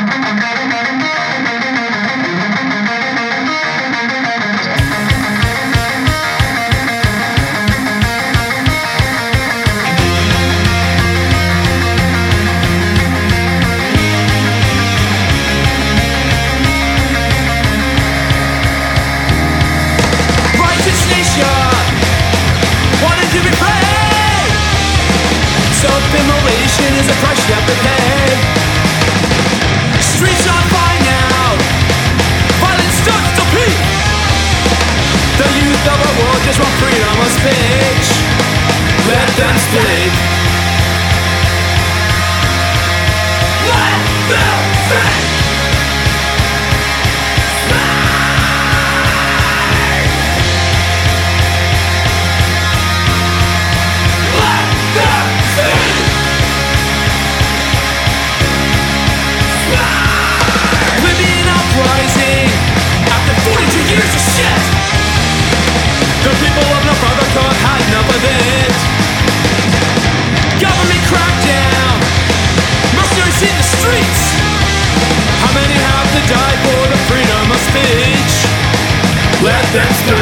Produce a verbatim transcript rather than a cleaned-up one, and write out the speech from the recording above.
Self-immolation is a price you have to pay. Streets on fire now, violence starts to peak. The youth of our world just want freedom of speech. Let them speak. Let them speak. The people of no brotherhood had enough of it. Government crackdown, mercenaries in the streets. How many have to die for the freedom of speech? Let them speak.